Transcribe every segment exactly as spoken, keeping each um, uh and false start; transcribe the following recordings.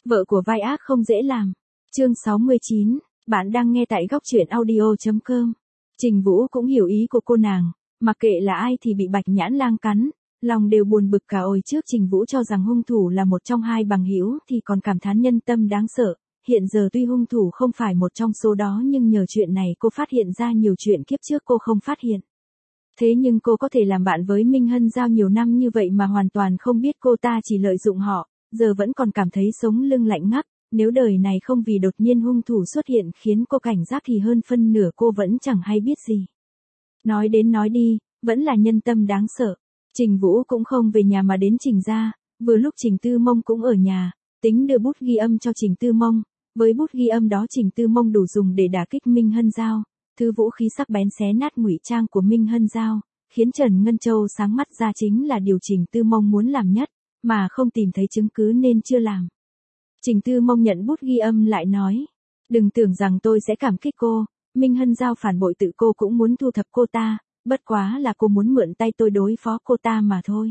Vợ của vai ác không dễ làm. Chương sáu mươi chín, bạn đang nghe tại góc truyện audio.com. Trình Vũ cũng hiểu ý của cô nàng, mặc kệ là ai thì bị Bạch Nhãn Lang cắn, lòng đều buồn bực cả ôi. Trước Trình Vũ cho rằng hung thủ là một trong hai bằng hữu thì còn cảm thán nhân tâm đáng sợ, hiện giờ tuy hung thủ không phải một trong số đó nhưng nhờ chuyện này cô phát hiện ra nhiều chuyện kiếp trước cô không phát hiện. Thế nhưng cô có thể làm bạn với Minh Hân Giao nhiều năm như vậy mà hoàn toàn không biết cô ta chỉ lợi dụng họ, giờ vẫn còn cảm thấy sống lưng lạnh ngắt. Nếu đời này không vì đột nhiên hung thủ xuất hiện khiến cô cảnh giác thì hơn phân nửa cô vẫn chẳng hay biết gì. Nói đến nói đi, vẫn là nhân tâm đáng sợ. Trình Vũ cũng không về nhà mà đến Trình gia, vừa lúc Trình Tư Mông cũng ở nhà, tính đưa bút ghi âm cho Trình Tư Mông. Với bút ghi âm đó Trình Tư Mông đủ dùng để đả kích Minh Hân Giao, thứ vũ khí sắc bén xé nát ngụy trang của Minh Hân Giao, khiến Trần Ngân Châu sáng mắt ra chính là điều Trình Tư Mông muốn làm nhất, mà không tìm thấy chứng cứ nên chưa làm. Trình Tư Mông nhận bút ghi âm lại nói, đừng tưởng rằng tôi sẽ cảm kích cô, Minh Hân Giao phản bội tự cô cũng muốn thu thập cô ta, bất quá là cô muốn mượn tay tôi đối phó cô ta mà thôi.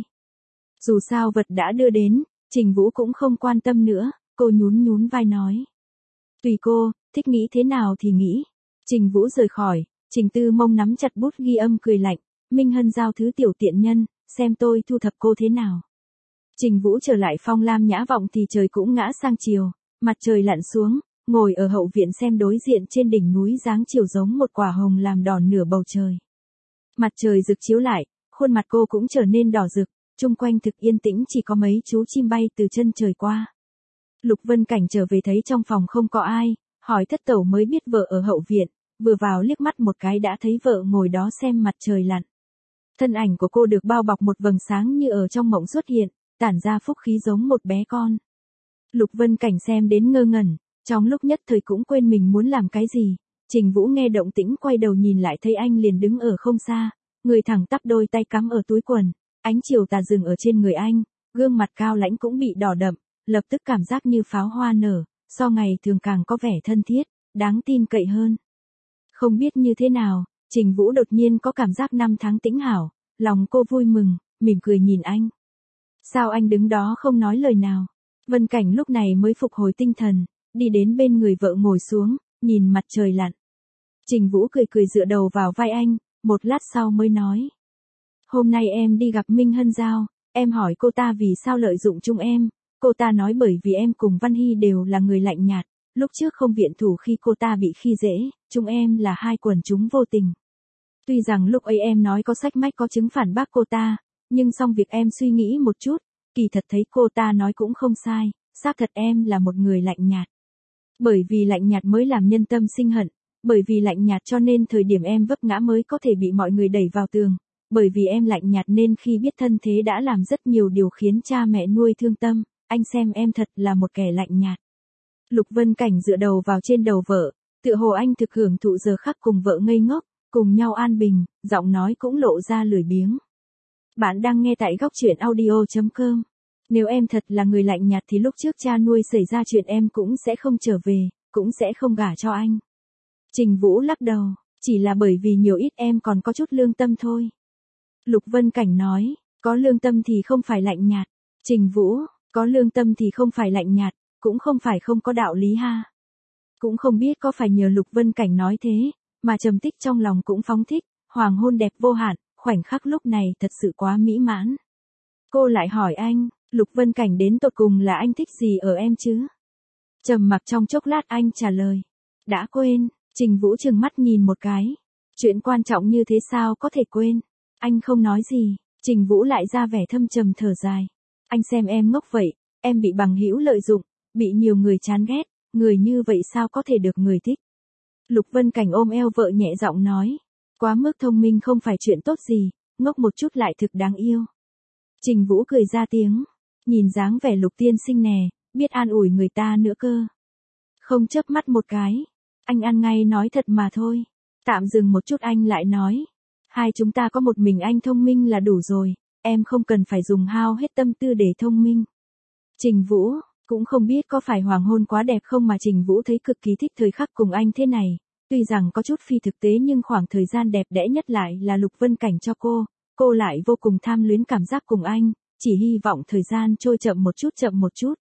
Dù sao vật đã đưa đến, Trình Vũ cũng không quan tâm nữa, cô nhún nhún vai nói. Tùy cô, thích nghĩ thế nào thì nghĩ. Trình Vũ rời khỏi, Trình Tư Mông nắm chặt bút ghi âm cười lạnh, Minh Hân Giao thứ tiểu tiện nhân, xem tôi thu thập cô thế nào. Trình Vũ trở lại Phong Lam Nhã Vọng thì trời cũng ngã sang chiều, mặt trời lặn xuống, ngồi ở hậu viện xem đối diện trên đỉnh núi dáng chiều giống một quả hồng làm đỏ nửa bầu trời. Mặt trời rực chiếu lại, khuôn mặt cô cũng trở nên đỏ rực, chung quanh thực yên tĩnh chỉ có mấy chú chim bay từ chân trời qua. Lục Vân Cảnh trở về thấy trong phòng không có ai, hỏi thất tẩu mới biết vợ ở hậu viện, vừa vào liếc mắt một cái đã thấy vợ ngồi đó xem mặt trời lặn. Thân ảnh của cô được bao bọc một vầng sáng như ở trong mộng xuất hiện, tản ra phúc khí giống một bé con. Lục Vân Cảnh xem đến ngơ ngẩn, trong lúc nhất thời cũng quên mình muốn làm cái gì. Trình Vũ nghe động tĩnh quay đầu nhìn lại thấy anh liền đứng ở không xa, người thẳng tắp đôi tay cắm ở túi quần, ánh chiều tà dừng ở trên người anh, gương mặt cao lãnh cũng bị đỏ đậm, lập tức cảm giác như pháo hoa nở, so ngày thường càng có vẻ thân thiết, đáng tin cậy hơn. Không biết như thế nào, Trình Vũ đột nhiên có cảm giác năm tháng tĩnh hảo, lòng cô vui mừng, mỉm cười nhìn anh. Sao anh đứng đó không nói lời nào? Vân Cảnh lúc này mới phục hồi tinh thần, đi đến bên người vợ ngồi xuống, nhìn mặt trời lặn. Trình Vũ cười cười dựa đầu vào vai anh, một lát sau mới nói. Hôm nay em đi gặp Minh Hân Giao, em hỏi cô ta vì sao lợi dụng chúng em, cô ta nói bởi vì em cùng Văn Hy đều là người lạnh nhạt, lúc trước không viện thủ khi cô ta bị khi dễ, chúng em là hai quần chúng vô tình. Tuy rằng lúc ấy em nói có sách mách có chứng phản bác cô ta, nhưng xong việc em suy nghĩ một chút, kỳ thật thấy cô ta nói cũng không sai, xác thật em là một người lạnh nhạt. Bởi vì lạnh nhạt mới làm nhân tâm sinh hận, bởi vì lạnh nhạt cho nên thời điểm em vấp ngã mới có thể bị mọi người đẩy vào tường, bởi vì em lạnh nhạt nên khi biết thân thế đã làm rất nhiều điều khiến cha mẹ nuôi thương tâm, anh xem em thật là một kẻ lạnh nhạt. Lục Vân Cảnh dựa đầu vào trên đầu vợ, tựa hồ anh thực hưởng thụ giờ khắc cùng vợ ngây ngốc, cùng nhau an bình, giọng nói cũng lộ ra lười biếng. Bạn đang nghe tại góc truyện audio.com. Nếu em thật là người lạnh nhạt thì lúc trước cha nuôi xảy ra chuyện em cũng sẽ không trở về, cũng sẽ không gả cho anh. Trình Vũ lắc đầu, chỉ là bởi vì nhiều ít em còn có chút lương tâm thôi. Lục Vân Cảnh nói, có lương tâm thì không phải lạnh nhạt. Trình Vũ, có lương tâm thì không phải lạnh nhạt, cũng không phải không có đạo lý ha. Cũng không biết có phải nhờ Lục Vân Cảnh nói thế, mà trầm tích trong lòng cũng phóng thích, hoàng hôn đẹp vô hạn, khoảnh khắc lúc này thật sự quá mỹ mãn. Cô lại hỏi anh, Lục Vân Cảnh đến tột cùng là anh thích gì ở em chứ? Trầm mặc trong chốc lát anh trả lời, đã quên. Trình Vũ trừng mắt nhìn một cái, chuyện quan trọng như thế sao có thể quên? Anh không nói gì, Trình Vũ lại ra vẻ thâm trầm thở dài. Anh xem em ngốc vậy, em bị bằng hữu lợi dụng, bị nhiều người chán ghét, người như vậy sao có thể được người thích? Lục Vân Cảnh ôm eo vợ nhẹ giọng nói, quá mức thông minh không phải chuyện tốt gì, ngốc một chút lại thực đáng yêu. Trình Vũ cười ra tiếng, nhìn dáng vẻ Lục tiên sinh nè, biết an ủi người ta nữa cơ. Không chớp mắt một cái, anh ăn ngay nói thật mà thôi. Tạm dừng một chút anh lại nói, hai chúng ta có một mình anh thông minh là đủ rồi, em không cần phải dùng hao hết tâm tư để thông minh. Trình Vũ, cũng không biết có phải hoàng hôn quá đẹp không mà Trình Vũ thấy cực kỳ thích thời khắc cùng anh thế này. Tuy rằng có chút phi thực tế nhưng khoảng thời gian đẹp đẽ nhất lại là Lục Vân Cảnh cho cô, cô lại vô cùng tham luyến cảm giác cùng anh, chỉ hy vọng thời gian trôi chậm một chút chậm một chút.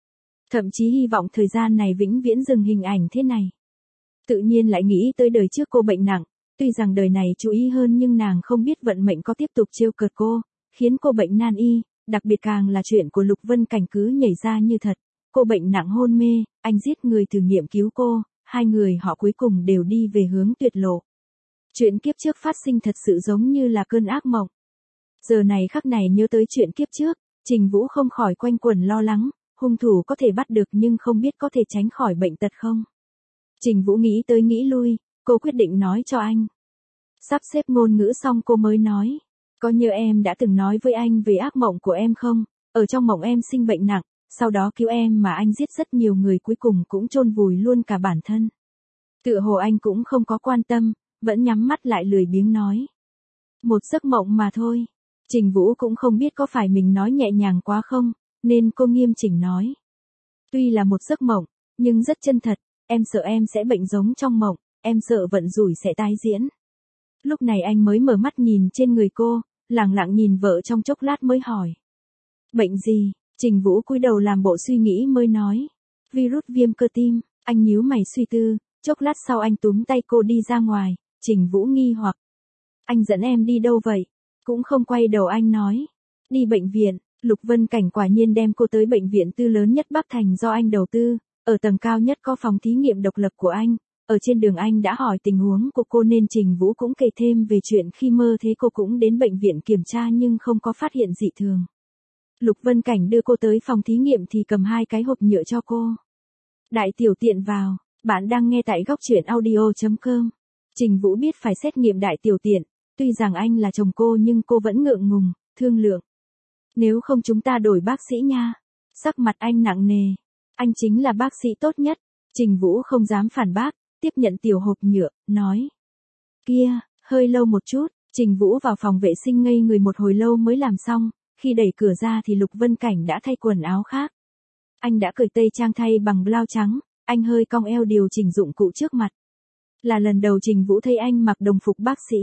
Thậm chí hy vọng thời gian này vĩnh viễn dừng hình ảnh thế này. Tự nhiên lại nghĩ tới đời trước cô bệnh nặng, tuy rằng đời này chú ý hơn nhưng nàng không biết vận mệnh có tiếp tục trêu cợt cô, khiến cô bệnh nan y, đặc biệt càng là chuyện của Lục Vân Cảnh cứ nhảy ra như thật. Cô bệnh nặng hôn mê, anh giết người thử nghiệm cứu cô, hai người họ cuối cùng đều đi về hướng tuyệt lộ. Chuyện kiếp trước phát sinh thật sự giống như là cơn ác mộng. Giờ này khắc này nhớ tới chuyện kiếp trước, Trình Vũ không khỏi quanh quẩn lo lắng, hung thủ có thể bắt được nhưng không biết có thể tránh khỏi bệnh tật không. Trình Vũ nghĩ tới nghĩ lui, cô quyết định nói cho anh. Sắp xếp ngôn ngữ xong cô mới nói, có nhớ em đã từng nói với anh về ác mộng của em không? Ở trong mộng em sinh bệnh nặng, sau đó cứu em mà anh giết rất nhiều người cuối cùng cũng chôn vùi luôn cả bản thân. Tựa hồ anh cũng không có quan tâm, vẫn nhắm mắt lại lười biếng nói. Một giấc mộng mà thôi. Trình Vũ cũng không biết có phải mình nói nhẹ nhàng quá không, nên cô nghiêm chỉnh nói. Tuy là một giấc mộng, nhưng rất chân thật, em sợ em sẽ bệnh giống trong mộng, em sợ vận rủi sẽ tái diễn. Lúc này anh mới mở mắt nhìn trên người cô, lẳng lặng nhìn vợ trong chốc lát mới hỏi. Bệnh gì? Trình Vũ cúi đầu làm bộ suy nghĩ mới nói. Virus viêm cơ tim, anh nhíu mày suy tư, chốc lát sau anh túm tay cô đi ra ngoài, Trình Vũ nghi hoặc. Anh dẫn em đi đâu vậy? Cũng không quay đầu anh nói. Đi bệnh viện, Lục Vân Cảnh quả nhiên đem cô tới bệnh viện tư lớn nhất Bắc Thành do anh đầu tư, ở tầng cao nhất có phòng thí nghiệm độc lập của anh. Ở trên đường anh đã hỏi tình huống của cô nên Trình Vũ cũng kể thêm về chuyện khi mơ thấy cô cũng đến bệnh viện kiểm tra nhưng không có phát hiện dị thường. Lục Vân Cảnh đưa cô tới phòng thí nghiệm thì cầm hai cái hộp nhựa cho cô. Đại tiểu tiện vào, bạn đang nghe tại góc truyện audio chấm com. Trình Vũ biết phải xét nghiệm đại tiểu tiện, tuy rằng anh là chồng cô nhưng cô vẫn ngượng ngùng, thương lượng. Nếu không chúng ta đổi bác sĩ nha. Sắc mặt anh nặng nề. Anh chính là bác sĩ tốt nhất. Trình Vũ không dám phản bác, tiếp nhận tiểu hộp nhựa, nói. Kia, hơi lâu một chút, Trình Vũ vào phòng vệ sinh ngây người một hồi lâu mới làm xong, khi đẩy cửa ra thì Lục Vân Cảnh đã thay quần áo khác. Anh đã cởi tây trang thay bằng blau trắng, anh hơi cong eo điều chỉnh dụng cụ trước mặt. Là lần đầu Trình Vũ thấy anh mặc đồng phục bác sĩ.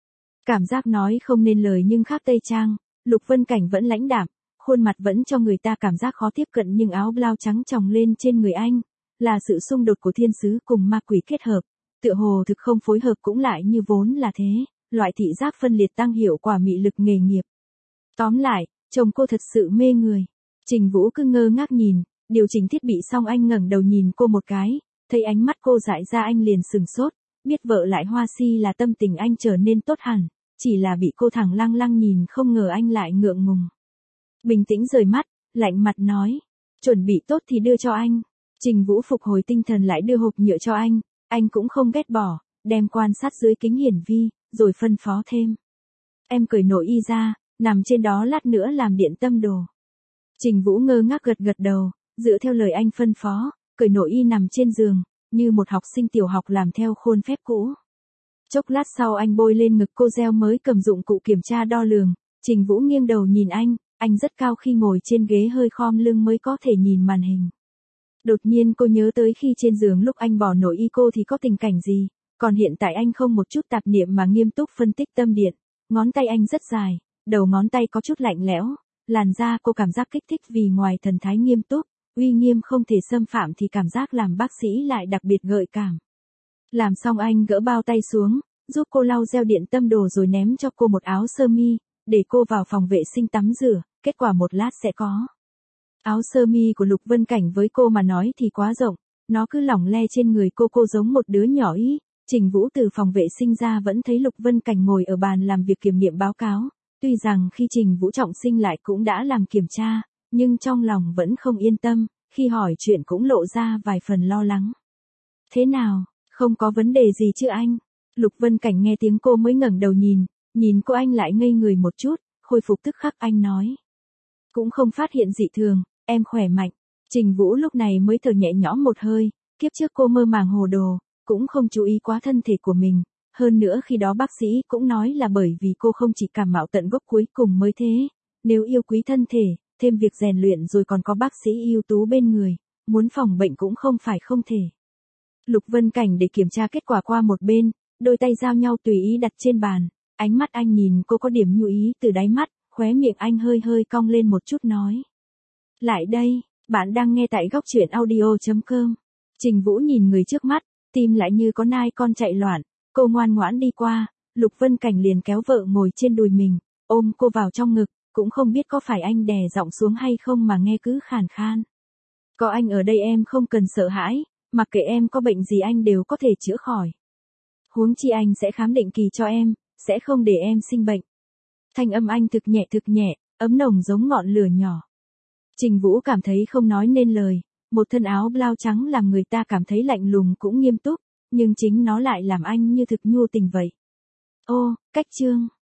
Cảm giác nói không nên lời nhưng khác tây trang, Lục Vân Cảnh vẫn lãnh đạm, khuôn mặt vẫn cho người ta cảm giác khó tiếp cận nhưng áo blau trắng chồng lên trên người anh, là sự xung đột của thiên sứ cùng ma quỷ kết hợp, tựa hồ thực không phối hợp cũng lại như vốn là thế, loại thị giác phân liệt tăng hiệu quả mị lực nghề nghiệp. Tóm lại, chồng cô thật sự mê người. Trình Vũ cứ ngơ ngác nhìn, điều chỉnh thiết bị xong anh ngẩng đầu nhìn cô một cái, thấy ánh mắt cô dại ra anh liền sừng sốt, biết vợ lại hoa si là tâm tình anh trở nên tốt hẳn, chỉ là bị cô thẳng lăng lăng nhìn không ngờ anh lại ngượng ngùng. Bình tĩnh rời mắt, lạnh mặt nói, chuẩn bị tốt thì đưa cho anh. Trình Vũ phục hồi tinh thần lại đưa hộp nhựa cho anh, anh cũng không ghét bỏ, đem quan sát dưới kính hiển vi, rồi phân phó thêm. Em cởi nội y ra, nằm trên đó lát nữa làm điện tâm đồ. Trình Vũ ngơ ngác gật gật đầu, dựa theo lời anh phân phó, cởi nội y nằm trên giường, như một học sinh tiểu học làm theo khuôn phép cũ. Chốc lát sau anh bôi lên ngực cô gel mới cầm dụng cụ kiểm tra đo lường, Trình Vũ nghiêng đầu nhìn anh, anh rất cao khi ngồi trên ghế hơi khom lưng mới có thể nhìn màn hình. Đột nhiên cô nhớ tới khi trên giường lúc anh bỏ nội y cô thì có tình cảnh gì, còn hiện tại anh không một chút tạp niệm mà nghiêm túc phân tích tâm điện, ngón tay anh rất dài, đầu ngón tay có chút lạnh lẽo, làn da cô cảm giác kích thích vì ngoài thần thái nghiêm túc, uy nghiêm không thể xâm phạm thì cảm giác làm bác sĩ lại đặc biệt gợi cảm. Làm xong anh gỡ bao tay xuống, giúp cô lau gel điện tâm đồ rồi ném cho cô một áo sơ mi, để cô vào phòng vệ sinh tắm rửa, kết quả một lát sẽ có. Áo sơ mi của Lục Vân Cảnh với cô mà nói thì quá rộng, nó cứ lỏng le trên người cô cô giống một đứa nhỏ ý. Trình Vũ từ phòng vệ sinh ra vẫn thấy Lục Vân Cảnh ngồi ở bàn làm việc kiểm nghiệm báo cáo, tuy rằng khi Trình Vũ trọng sinh lại cũng đã làm kiểm tra, nhưng trong lòng vẫn không yên tâm, khi hỏi chuyện cũng lộ ra vài phần lo lắng. Thế nào, không có vấn đề gì chứ anh? Lục Vân Cảnh nghe tiếng cô mới ngẩng đầu nhìn, nhìn cô anh lại ngây người một chút, khôi phục tức khắc anh nói. Cũng không phát hiện dị thường, em khỏe mạnh. Trình Vũ lúc này mới thở nhẹ nhõm một hơi, kiếp trước cô mơ màng hồ đồ, cũng không chú ý quá thân thể của mình. Hơn nữa khi đó bác sĩ cũng nói là bởi vì cô không chỉ cảm mạo tận gốc cuối cùng mới thế. Nếu yêu quý thân thể, thêm việc rèn luyện rồi còn có bác sĩ ưu tú bên người, muốn phòng bệnh cũng không phải không thể. Lục Vân Cảnh để kiểm tra kết quả qua một bên, đôi tay giao nhau tùy ý đặt trên bàn, ánh mắt anh nhìn cô có điểm nhu ý từ đáy mắt, khóe miệng anh hơi hơi cong lên một chút nói. Lại đây, Bạn đang nghe tại góc truyện audio chấm com. Trình Vũ nhìn người trước mắt, tim lại như có nai con chạy loạn, cô ngoan ngoãn đi qua, Lục Vân Cảnh liền kéo vợ ngồi trên đùi mình, ôm cô vào trong ngực, cũng không biết có phải anh đè giọng xuống hay không mà nghe cứ khàn khan. Có anh ở đây em không cần sợ hãi, mặc kệ em có bệnh gì anh đều có thể chữa khỏi. Huống chi anh sẽ khám định kỳ cho em, sẽ không để em sinh bệnh. Thanh âm anh thực nhẹ thực nhẹ, ấm nồng giống ngọn lửa nhỏ. Trình Vũ cảm thấy không nói nên lời, một thân áo blau trắng làm người ta cảm thấy lạnh lùng cũng nghiêm túc, nhưng chính nó lại làm anh như thực nhu tình vậy. Ô, cách chương.